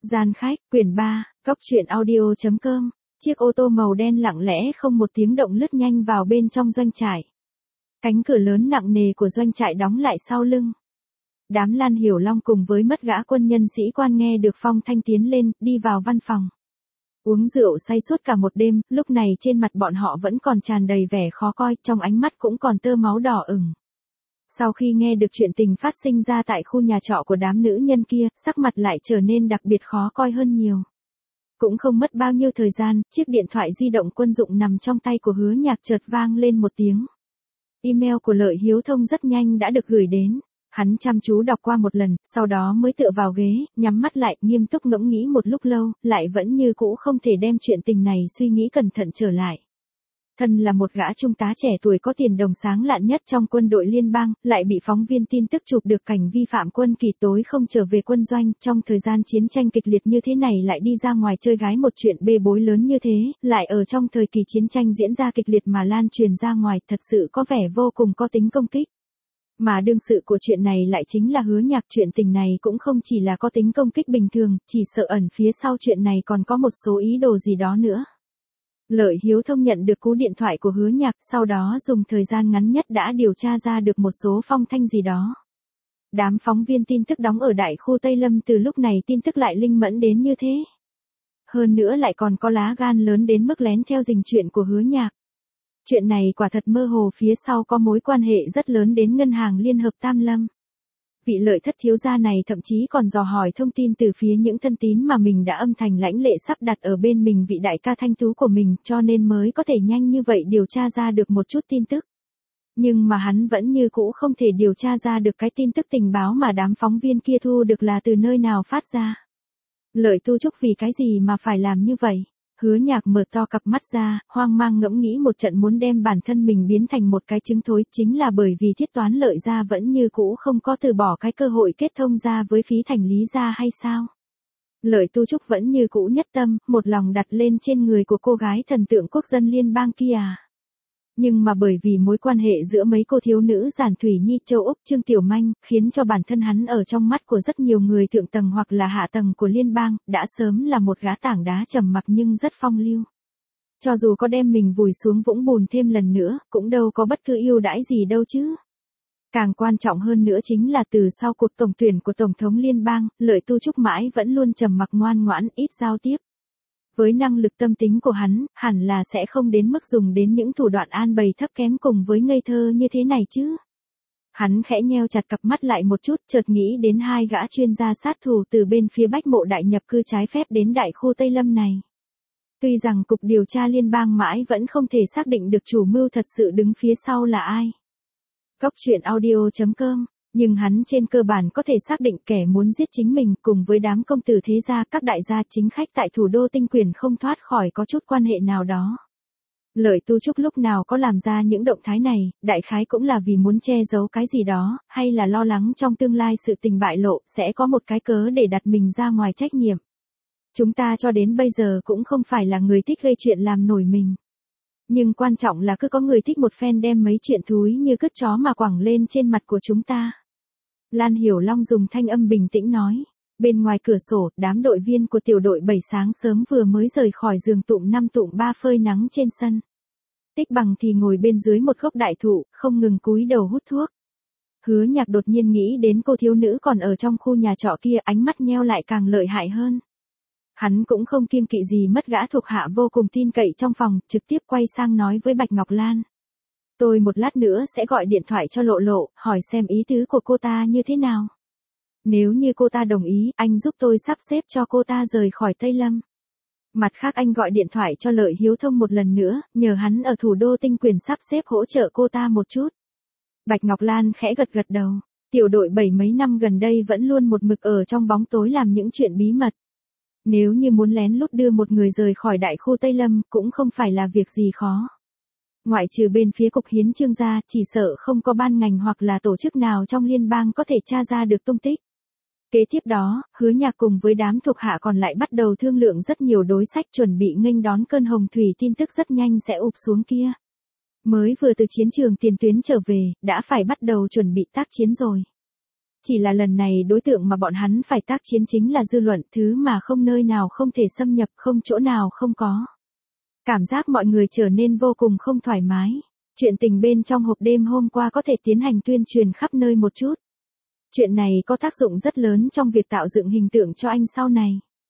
Gian khách, quyển 3, Cóc truyện audio.com. Chiếc ô tô màu đen lặng lẽ không một tiếng động lướt nhanh vào bên trong doanh trại. Cánh cửa lớn nặng nề của doanh trại đóng lại sau lưng. Đám Lan Hiểu Long cùng với mất gã quân nhân sĩ quan nghe được phong thanh tiến lên, đi vào văn phòng. Uống rượu say suốt cả một đêm, lúc này trên mặt bọn họ vẫn còn tràn đầy vẻ khó coi, trong ánh mắt cũng còn tơ máu đỏ ửng. Sau khi nghe được chuyện tình phát sinh ra tại khu nhà trọ của đám nữ nhân kia, sắc mặt lại trở nên đặc biệt khó coi hơn nhiều. Cũng không mất bao nhiêu thời gian, chiếc điện thoại di động quân dụng nằm trong tay của Hứa Nhạc chợt vang lên một tiếng. Email của Lợi Hiếu Thông rất nhanh đã được gửi đến. Hắn chăm chú đọc qua một lần, sau đó mới tựa vào ghế, nhắm mắt lại, nghiêm túc ngẫm nghĩ một lúc lâu, lại vẫn như cũ không thể đem chuyện tình này suy nghĩ cẩn thận trở lại. Thân là một gã trung tá trẻ tuổi có tiền đồng sáng lạn nhất trong quân đội liên bang, lại bị phóng viên tin tức chụp được cảnh vi phạm quân kỷ tối không trở về quân doanh, trong thời gian chiến tranh kịch liệt như thế này lại đi ra ngoài chơi gái một chuyện bê bối lớn như thế, lại ở trong thời kỳ chiến tranh diễn ra kịch liệt mà lan truyền ra ngoài, thật sự có vẻ vô cùng có tính công kích. Mà đương sự của chuyện này lại chính là Hứa Nhạc, chuyện tình này cũng không chỉ là có tính công kích bình thường, chỉ sợ ẩn phía sau chuyện này còn có một số ý đồ gì đó nữa. Lợi Hiếu Thông nhận được cú điện thoại của Hứa Nhạc, sau đó dùng thời gian ngắn nhất đã điều tra ra được một số phong thanh gì đó. Đám phóng viên tin tức đóng ở đại khu Tây Lâm từ lúc này tin tức lại linh mẫn đến như thế. Hơn nữa lại còn có lá gan lớn đến mức lén theo dình chuyện của Hứa Nhạc. Chuyện này quả thật mơ hồ phía sau có mối quan hệ rất lớn đến Ngân hàng Liên hợp Tam Lâm. Vị Lợi thất thiếu gia này thậm chí còn dò hỏi thông tin từ phía những thân tín mà mình đã âm thầm lãnh lệ sắp đặt ở bên mình vị đại ca thanh tú của mình, cho nên mới có thể nhanh như vậy điều tra ra được một chút tin tức. Nhưng mà hắn vẫn như cũ không thể điều tra ra được cái tin tức tình báo mà đám phóng viên kia thu được là từ nơi nào phát ra. Lợi Tu Trúc vì cái gì mà phải làm như vậy? Hứa Nhạc mở to cặp mắt ra, hoang mang ngẫm nghĩ một trận muốn đem bản thân mình biến thành một cái trứng thối, chính là bởi vì Thiết Toán Lợi gia vẫn như cũ không có từ bỏ cái cơ hội kết thông ra với Phí Thành Lý gia hay sao? Lợi Tu Trúc vẫn như cũ nhất tâm, một lòng đặt lên trên người của cô gái thần tượng quốc dân liên bang kia. Nhưng mà bởi vì mối quan hệ giữa mấy cô thiếu nữ Giản Thủy Nhi, Châu Úc, Trương Tiểu Manh, khiến cho bản thân hắn ở trong mắt của rất nhiều người thượng tầng hoặc là hạ tầng của liên bang, đã sớm là một gã tảng đá trầm mặc nhưng rất phong lưu. Cho dù có đem mình vùi xuống vũng bùn thêm lần nữa, cũng đâu có bất cứ ưu đãi gì đâu chứ. Càng quan trọng hơn nữa chính là từ sau cuộc tổng tuyển của Tổng thống liên bang, Lợi Tu Trúc mãi vẫn luôn trầm mặc ngoan ngoãn, ít giao tiếp. Với năng lực tâm tính của hắn, hẳn là sẽ không đến mức dùng đến những thủ đoạn an bày thấp kém cùng với ngây thơ như thế này chứ. Hắn khẽ nheo chặt cặp mắt lại một chút, chợt nghĩ đến hai gã chuyên gia sát thủ từ bên phía Bách Mộ Đại nhập cư trái phép đến đại khu Tây Lâm này. Tuy rằng Cục Điều tra Liên bang mãi vẫn không thể xác định được chủ mưu thật sự đứng phía sau là ai. Cóc truyện audio.com. Nhưng hắn trên cơ bản có thể xác định kẻ muốn giết chính mình cùng với đám công tử thế gia, các đại gia chính khách tại thủ đô Tinh Quyền không thoát khỏi có chút quan hệ nào đó. Lợi Tu Trúc lúc nào có làm ra những động thái này, đại khái cũng là vì muốn che giấu cái gì đó, hay là lo lắng trong tương lai sự tình bại lộ, sẽ có một cái cớ để đặt mình ra ngoài trách nhiệm. Chúng ta cho đến bây giờ cũng không phải là người thích gây chuyện làm nổi mình. Nhưng quan trọng là cứ có người thích một phen đem mấy chuyện thúi như cứt chó mà quẳng lên trên mặt của chúng ta. Lan Hiểu Long dùng thanh âm bình tĩnh nói. Bên ngoài cửa sổ, đám đội viên của tiểu đội 7 sáng sớm vừa mới rời khỏi giường tụm 5 tụm 3 phơi nắng trên sân. Tích Bằng thì ngồi bên dưới một gốc đại thụ, không ngừng cúi đầu hút thuốc. Hứa Nhạc đột nhiên nghĩ đến cô thiếu nữ còn ở trong khu nhà trọ kia, ánh mắt nheo lại càng lợi hại hơn. Hắn cũng không kiêng kỵ gì mất gã thuộc hạ vô cùng tin cậy trong phòng, trực tiếp quay sang nói với Bạch Ngọc Lan. Tôi một lát nữa sẽ gọi điện thoại cho Lộ Lộ, hỏi xem ý tứ của cô ta như thế nào. Nếu như cô ta đồng ý, anh giúp tôi sắp xếp cho cô ta rời khỏi Tây Lâm. Mặt khác anh gọi điện thoại cho Lợi Hiếu Thông một lần nữa, nhờ hắn ở thủ đô Tinh Quyền sắp xếp hỗ trợ cô ta một chút. Bạch Ngọc Lan khẽ gật gật đầu. Tiểu đội 7 mấy năm gần đây vẫn luôn một mực ở trong bóng tối làm những chuyện bí mật. Nếu như muốn lén lút đưa một người rời khỏi đại khu Tây Lâm, cũng không phải là việc gì khó. Ngoại trừ bên phía Cục Hiến Chương ra, chỉ sợ không có ban ngành hoặc là tổ chức nào trong liên bang có thể tra ra được tung tích. Kế tiếp đó, Hứa Nhạc cùng với đám thuộc hạ còn lại bắt đầu thương lượng rất nhiều đối sách, chuẩn bị nghênh đón cơn hồng thủy tin tức rất nhanh sẽ ụp xuống kia. Mới vừa từ chiến trường tiền tuyến trở về, đã phải bắt đầu chuẩn bị tác chiến rồi. Chỉ là lần này đối tượng mà bọn hắn phải tác chiến chính là dư luận, thứ mà không nơi nào không thể xâm nhập, không chỗ nào không có. Cảm giác mọi người trở nên vô cùng không thoải mái. Chuyện tình bên trong hộp đêm hôm qua có thể tiến hành tuyên truyền khắp nơi một chút. Chuyện này có tác dụng rất lớn trong việc tạo dựng hình tượng cho anh sau này.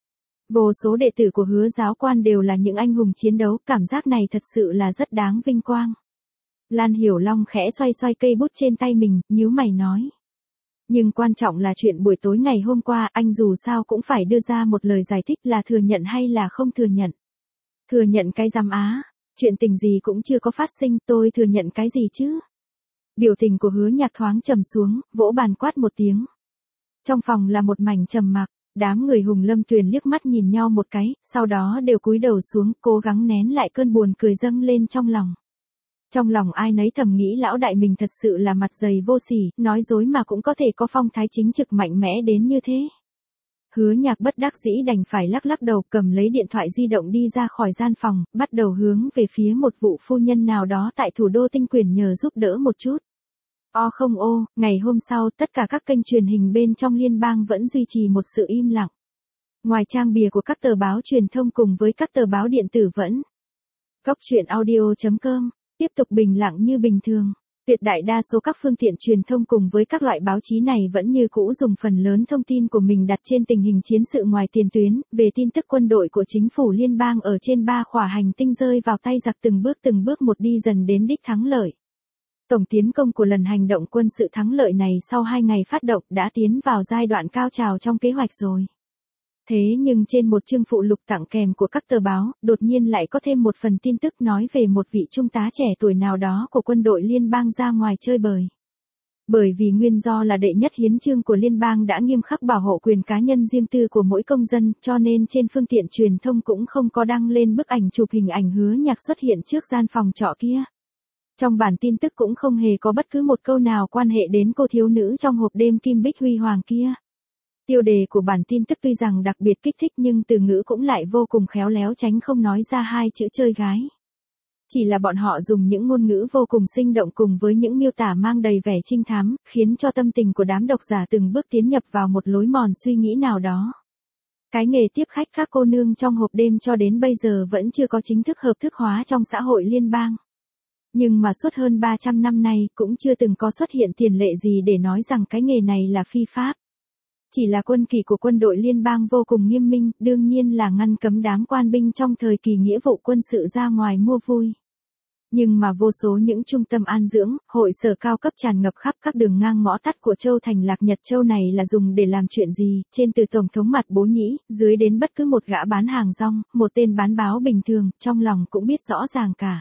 Vô số đệ tử của Hứa giáo quan đều là những anh hùng chiến đấu, cảm giác này thật sự là rất đáng vinh quang. Lan Hiểu Long khẽ xoay xoay cây bút trên tay mình, nhíu mày nói. Nhưng quan trọng là chuyện buổi tối ngày hôm qua, anh dù sao cũng phải đưa ra một lời giải thích, là thừa nhận hay là không thừa nhận. Thừa nhận cái giám á, chuyện tình gì cũng chưa có phát sinh, tôi thừa nhận cái gì chứ? Biểu tình của Hứa Nhạc thoáng trầm xuống, vỗ bàn quát một tiếng. Trong phòng là một mảnh trầm mặc, đám người Hùng Lâm Tuyền liếc mắt nhìn nhau một cái, sau đó đều cúi đầu xuống, cố gắng nén lại cơn buồn cười dâng lên trong lòng. Trong lòng ai nấy thầm nghĩ lão đại mình thật sự là mặt dày vô sỉ, nói dối mà cũng có thể có phong thái chính trực mạnh mẽ đến như thế. Hứa Nhạc bất đắc dĩ đành phải lắc lắc đầu, cầm lấy điện thoại di động đi ra khỏi gian phòng, bắt đầu hướng về phía một vụ phu nhân nào đó tại thủ đô Tinh Quyển nhờ giúp đỡ một chút. Không ngày hôm sau tất cả các kênh truyền hình bên trong liên bang vẫn duy trì một sự im lặng. Ngoài trang bìa của các tờ báo truyền thông cùng với các tờ báo điện tử vẫn. Góc truyện audio.com tiếp tục bình lặng như bình thường. Tuyệt đại đa số các phương tiện truyền thông cùng với các loại báo chí này vẫn như cũ dùng phần lớn thông tin của mình đặt trên tình hình chiến sự ngoài tiền tuyến, về tin tức quân đội của chính phủ liên bang ở trên 3 khỏa hành tinh rơi vào tay giặc từng bước một đi dần đến đích thắng lợi. Tổng tiến công của lần hành động quân sự thắng lợi này sau 2 ngày phát động đã tiến vào giai đoạn cao trào trong kế hoạch rồi. Thế nhưng trên một chương phụ lục tặng kèm của các tờ báo, đột nhiên lại có thêm một phần tin tức nói về một vị trung tá trẻ tuổi nào đó của quân đội liên bang ra ngoài chơi bời. Bởi vì nguyên do là đệ nhất hiến chương của liên bang đã nghiêm khắc bảo hộ quyền cá nhân riêng tư của mỗi công dân, cho nên trên phương tiện truyền thông cũng không có đăng lên bức ảnh chụp hình ảnh Hứa Nhạc xuất hiện trước gian phòng trọ kia. Trong bản tin tức cũng không hề có bất cứ một câu nào quan hệ đến cô thiếu nữ trong hộp đêm kim bích huy hoàng kia. Tiêu đề của bản tin tức tuy rằng đặc biệt kích thích nhưng từ ngữ cũng lại vô cùng khéo léo tránh không nói ra 2 chữ chơi gái. Chỉ là bọn họ dùng những ngôn ngữ vô cùng sinh động cùng với những miêu tả mang đầy vẻ trinh thám, khiến cho tâm tình của đám độc giả từng bước tiến nhập vào một lối mòn suy nghĩ nào đó. Cái nghề tiếp khách các cô nương trong hộp đêm cho đến bây giờ vẫn chưa có chính thức hợp thức hóa trong xã hội liên bang. Nhưng mà suốt hơn 300 năm nay cũng chưa từng có xuất hiện tiền lệ gì để nói rằng cái nghề này là phi pháp. Chỉ là quân kỷ của quân đội liên bang vô cùng nghiêm minh, đương nhiên là ngăn cấm đám quan binh trong thời kỳ nghĩa vụ quân sự ra ngoài mua vui. Nhưng mà vô số những trung tâm an dưỡng, hội sở cao cấp tràn ngập khắp các đường ngang ngõ tắt của Châu thành Lạc Nhật Châu này là dùng để làm chuyện gì, trên từ tổng thống mặt bố nhĩ, dưới đến bất cứ một gã bán hàng rong, một tên bán báo bình thường, trong lòng cũng biết rõ ràng cả.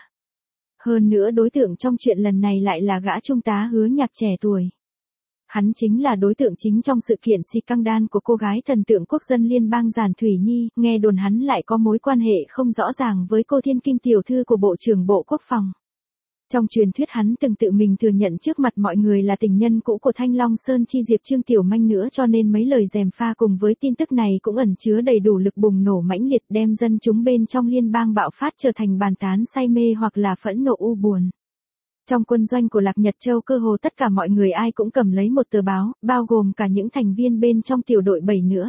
Hơn nữa đối tượng trong chuyện lần này lại là gã trung tá Hứa Nhạc trẻ tuổi. Hắn chính là đối tượng chính trong sự kiện scandal của cô gái thần tượng quốc dân liên bang Giản Thủy Nhi, nghe đồn hắn lại có mối quan hệ không rõ ràng với cô Thiên Kim tiểu thư của Bộ trưởng Bộ Quốc phòng. Trong truyền thuyết hắn từng tự mình thừa nhận trước mặt mọi người là tình nhân cũ của Thanh Long Sơn Chi Diệp Trương Tiểu Manh nữa, cho nên mấy lời gièm pha cùng với tin tức này cũng ẩn chứa đầy đủ lực bùng nổ mãnh liệt, đem dân chúng bên trong liên bang bạo phát trở thành bàn tán say mê hoặc là phẫn nộ u buồn. Trong quân doanh của Lạc Nhật Châu cơ hồ tất cả mọi người ai cũng cầm lấy một tờ báo, bao gồm cả những thành viên bên trong tiểu đội 7 nữa.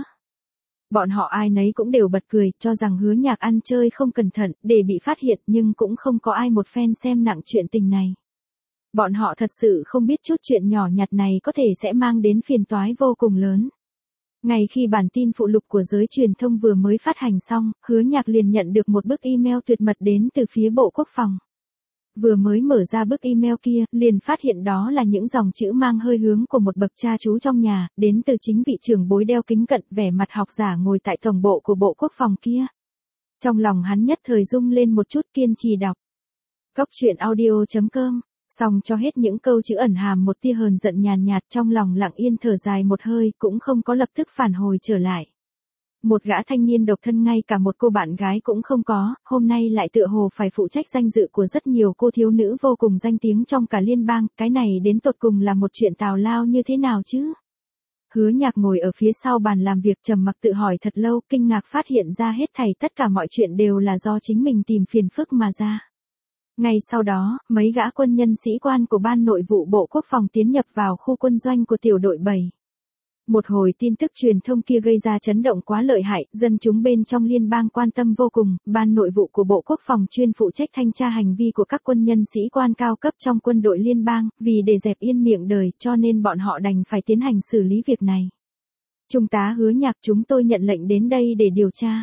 Bọn họ ai nấy cũng đều bật cười, cho rằng Hứa Nhạc ăn chơi không cẩn thận, để bị phát hiện, nhưng cũng không có ai một phen xem nặng chuyện tình này. Bọn họ thật sự không biết chút chuyện nhỏ nhặt này có thể sẽ mang đến phiền toái vô cùng lớn. Ngay khi bản tin phụ lục của giới truyền thông vừa mới phát hành xong, Hứa Nhạc liền nhận được một bức email tuyệt mật đến từ phía Bộ Quốc phòng. Vừa mới mở ra bức email kia, liền phát hiện đó là những dòng chữ mang hơi hướng của một bậc cha chú trong nhà, đến từ chính vị trưởng bối đeo kính cận, vẻ mặt học giả ngồi tại tổng bộ của Bộ Quốc phòng kia. Trong lòng hắn nhất thời rung lên một chút, kiên trì đọc. Góc truyện audio.com, xong cho hết những câu chữ ẩn hàm một tia hờn giận nhàn nhạt, trong lòng lặng yên thở dài một hơi, cũng không có lập tức phản hồi trở lại. Một gã thanh niên độc thân ngay cả một cô bạn gái cũng không có, hôm nay lại tựa hồ phải phụ trách danh dự của rất nhiều cô thiếu nữ vô cùng danh tiếng trong cả liên bang, cái này đến tột cùng là một chuyện tào lao như thế nào chứ? Hứa Nhạc ngồi ở phía sau bàn làm việc trầm mặc tự hỏi thật lâu, kinh ngạc phát hiện ra hết thảy tất cả mọi chuyện đều là do chính mình tìm phiền phức mà ra. Ngay sau đó, mấy gã quân nhân sĩ quan của Ban Nội vụ Bộ Quốc phòng tiến nhập vào khu quân doanh của tiểu đội 7. Một hồi tin tức truyền thông kia gây ra chấn động quá lợi hại, dân chúng bên trong liên bang quan tâm vô cùng, Ban Nội vụ của Bộ Quốc phòng chuyên phụ trách thanh tra hành vi của các quân nhân sĩ quan cao cấp trong quân đội liên bang, vì để dẹp yên miệng đời cho nên bọn họ đành phải tiến hành xử lý việc này. Trung tá Hứa Nhạc, chúng tôi nhận lệnh đến đây để điều tra.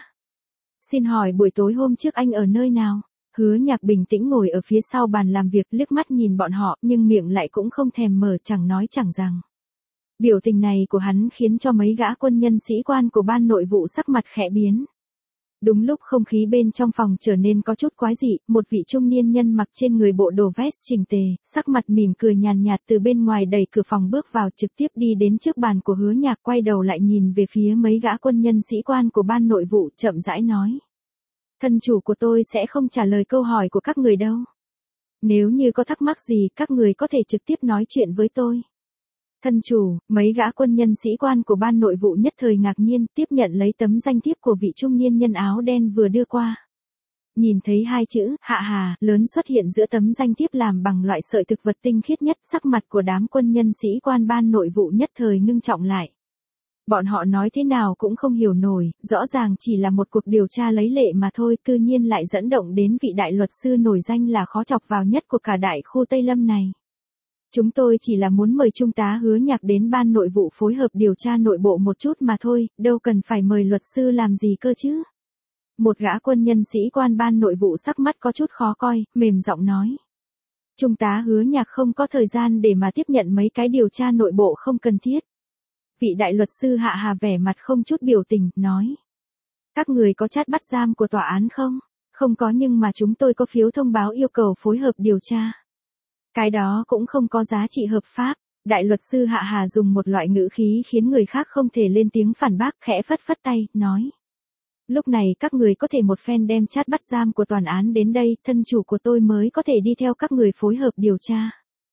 Xin hỏi buổi tối hôm trước anh ở nơi nào? Hứa Nhạc bình tĩnh ngồi ở phía sau bàn làm việc, liếc mắt nhìn bọn họ, nhưng miệng lại cũng không thèm mở, chẳng nói chẳng rằng. Biểu tình này của hắn khiến cho mấy gã quân nhân sĩ quan của Ban Nội vụ sắc mặt khẽ biến. Đúng lúc không khí bên trong phòng trở nên có chút quái dị, một vị trung niên nhân mặc trên người bộ đồ vest chỉnh tề, sắc mặt mỉm cười nhàn nhạt từ bên ngoài đẩy cửa phòng bước vào, trực tiếp đi đến trước bàn của Hứa Nhạc, quay đầu lại nhìn về phía mấy gã quân nhân sĩ quan của Ban Nội vụ, chậm rãi nói. Thân chủ của tôi sẽ không trả lời câu hỏi của các người đâu. Nếu như có thắc mắc gì, các người có thể trực tiếp nói chuyện với tôi. Thân chủ, mấy gã quân nhân sĩ quan của Ban Nội vụ nhất thời ngạc nhiên, tiếp nhận lấy tấm danh thiếp của vị trung niên nhân áo đen vừa đưa qua. Nhìn thấy hai chữ, Hạ Hà, lớn xuất hiện giữa tấm danh thiếp làm bằng loại sợi thực vật tinh khiết nhất, sắc mặt của đám quân nhân sĩ quan Ban Nội vụ nhất thời ngưng trọng lại. Bọn họ nói thế nào cũng không hiểu nổi, rõ ràng chỉ là một cuộc điều tra lấy lệ mà thôi, cư nhiên lại dẫn động đến vị đại luật sư nổi danh là khó chọc vào nhất của cả đại khu Tây Lâm này. Chúng tôi chỉ là muốn mời Trung tá Hứa Nhạc đến Ban Nội vụ phối hợp điều tra nội bộ một chút mà thôi, đâu cần phải mời luật sư làm gì cơ chứ. Một gã quân nhân sĩ quan Ban Nội vụ sắc mắt có chút khó coi, mềm giọng nói. Trung tá Hứa Nhạc không có thời gian để mà tiếp nhận mấy cái điều tra nội bộ không cần thiết. Vị đại luật sư Hạ Hà vẻ mặt không chút biểu tình, nói. Các người có chát bắt giam của tòa án không? Không có, nhưng mà chúng tôi có phiếu thông báo yêu cầu phối hợp điều tra. Cái đó cũng không có giá trị hợp pháp. Đại luật sư Hạ Hà dùng một loại ngữ khí khiến người khác không thể lên tiếng phản bác, khẽ phất phất tay, nói. Lúc này các người có thể một phen đem chát bắt giam của toàn án đến đây, thân chủ của tôi mới có thể đi theo các người phối hợp điều tra.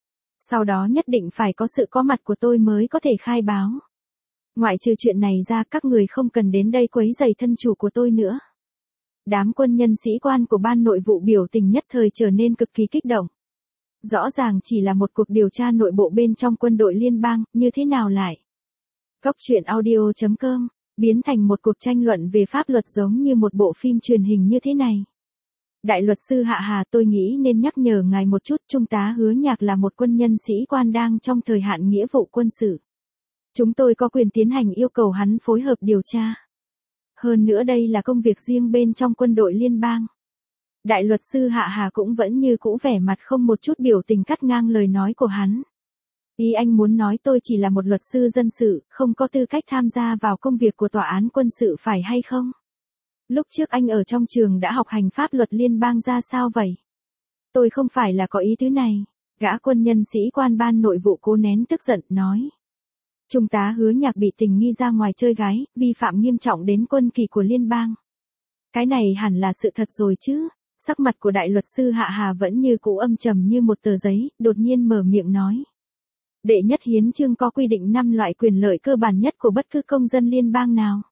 Sau đó nhất định phải có sự có mặt của tôi mới có thể khai báo. Ngoại trừ chuyện này ra, các người không cần đến đây quấy rầy thân chủ của tôi nữa. Đám quân nhân sĩ quan của Ban Nội vụ biểu tình nhất thời trở nên cực kỳ kích động. Rõ ràng chỉ là một cuộc điều tra nội bộ bên trong quân đội liên bang, như thế nào lại? Góc truyện audio.com, biến thành một cuộc tranh luận về pháp luật giống như một bộ phim truyền hình như thế này. Đại luật sư Hạ Hà, tôi nghĩ nên nhắc nhở ngài một chút, Trung tá Hứa Nhạc là một quân nhân sĩ quan đang trong thời hạn nghĩa vụ quân sự. Chúng tôi có quyền tiến hành yêu cầu hắn phối hợp điều tra. Hơn nữa đây là công việc riêng bên trong quân đội liên bang. Đại luật sư Hạ Hà cũng vẫn như cũ vẻ mặt không một chút biểu tình cắt ngang lời nói của hắn. Ý anh muốn nói tôi chỉ là một luật sư dân sự, không có tư cách tham gia vào công việc của tòa án quân sự phải hay không? Lúc trước anh ở trong trường đã học hành pháp luật liên bang ra sao vậy? Tôi không phải là có ý tứ này. Gã quân nhân sĩ quan Ban Nội vụ cố nén tức giận, nói. Trung tá Hứa Nhạc bị tình nghi ra ngoài chơi gái, vi phạm nghiêm trọng đến quân kỷ của liên bang. Cái này hẳn là sự thật rồi chứ. Sắc mặt của đại luật sư Hạ Hà vẫn như cũ âm trầm như một tờ giấy, đột nhiên mở miệng nói. Đệ nhất hiến chương có quy định 5 loại quyền lợi cơ bản nhất của bất cứ công dân liên bang nào.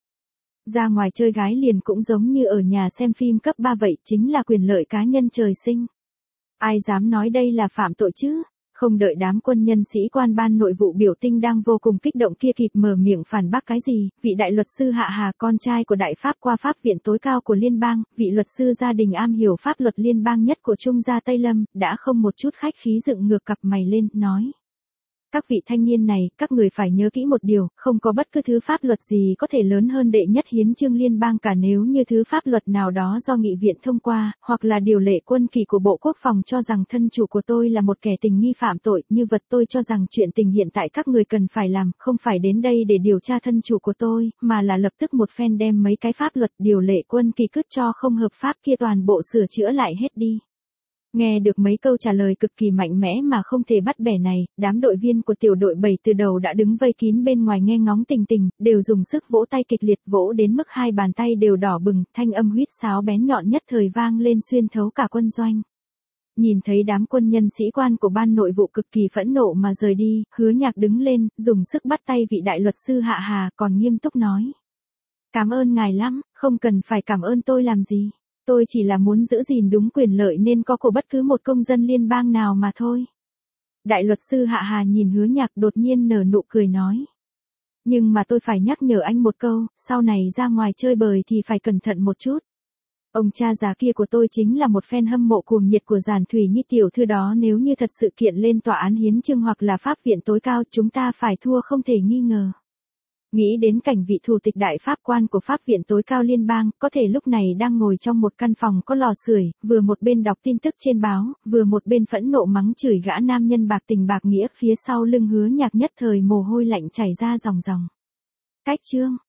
Ra ngoài chơi gái liền cũng giống như ở nhà xem phim cấp 3 vậy, chính là quyền lợi cá nhân trời sinh. Ai dám nói đây là phạm tội chứ? Không đợi đám quân nhân sĩ quan Ban Nội vụ biểu tình đang vô cùng kích động kia kịp mở miệng phản bác cái gì, vị đại luật sư Hạ Hà, con trai của đại pháp qua pháp viện tối cao của liên bang, vị luật sư gia đình am hiểu pháp luật liên bang nhất của Trung gia Tây Lâm, đã không một chút khách khí dựng ngược cặp mày lên, nói. Các vị thanh niên này, các người phải nhớ kỹ một điều, không có bất cứ thứ pháp luật gì có thể lớn hơn đệ nhất hiến chương liên bang cả, nếu như thứ pháp luật nào đó do nghị viện thông qua, hoặc là điều lệ quân kỷ của Bộ Quốc phòng cho rằng thân chủ của tôi là một kẻ tình nghi phạm tội, như vật tôi cho rằng chuyện tình hiện tại các người cần phải làm, không phải đến đây để điều tra thân chủ của tôi, mà là lập tức một phen đem mấy cái pháp luật điều lệ quân kỷ cứt cho không hợp pháp kia toàn bộ sửa chữa lại hết đi. Nghe được mấy câu trả lời cực kỳ mạnh mẽ mà không thể bắt bẻ này, đám đội viên của tiểu đội 7 từ đầu đã đứng vây kín bên ngoài nghe ngóng tình tình, đều dùng sức vỗ tay kịch liệt, vỗ đến mức hai bàn tay đều đỏ bừng, thanh âm huýt sáo bén nhọn nhất thời vang lên xuyên thấu cả quân doanh. Nhìn thấy đám quân nhân sĩ quan của Ban Nội vụ cực kỳ phẫn nộ mà rời đi, Hứa Nhạc đứng lên, dùng sức bắt tay vị đại luật sư Hạ Hà, còn nghiêm túc nói. Cảm ơn ngài lắm, không cần phải cảm ơn tôi làm gì. Tôi chỉ là muốn giữ gìn đúng quyền lợi nên có của bất cứ một công dân liên bang nào mà thôi. Đại luật sư Hạ Hà nhìn Hứa Nhạc đột nhiên nở nụ cười nói. Nhưng mà tôi phải nhắc nhở anh một câu, sau này ra ngoài chơi bời thì phải cẩn thận một chút. Ông cha già kia của tôi chính là một fan hâm mộ cuồng nhiệt của Giản Thủy Nhi tiểu thư đó, nếu như thật sự kiện lên tòa án hiến chương hoặc là pháp viện tối cao, chúng ta phải thua không thể nghi ngờ. Nghĩ đến cảnh vị thủ tịch đại pháp quan của pháp viện tối cao liên bang, có thể lúc này đang ngồi trong một căn phòng có lò sưởi, vừa một bên đọc tin tức trên báo, vừa một bên phẫn nộ mắng chửi gã nam nhân bạc tình bạc nghĩa phía sau lưng Hứa Nhạc, nhất thời mồ hôi lạnh chảy ra ròng ròng. Cách chương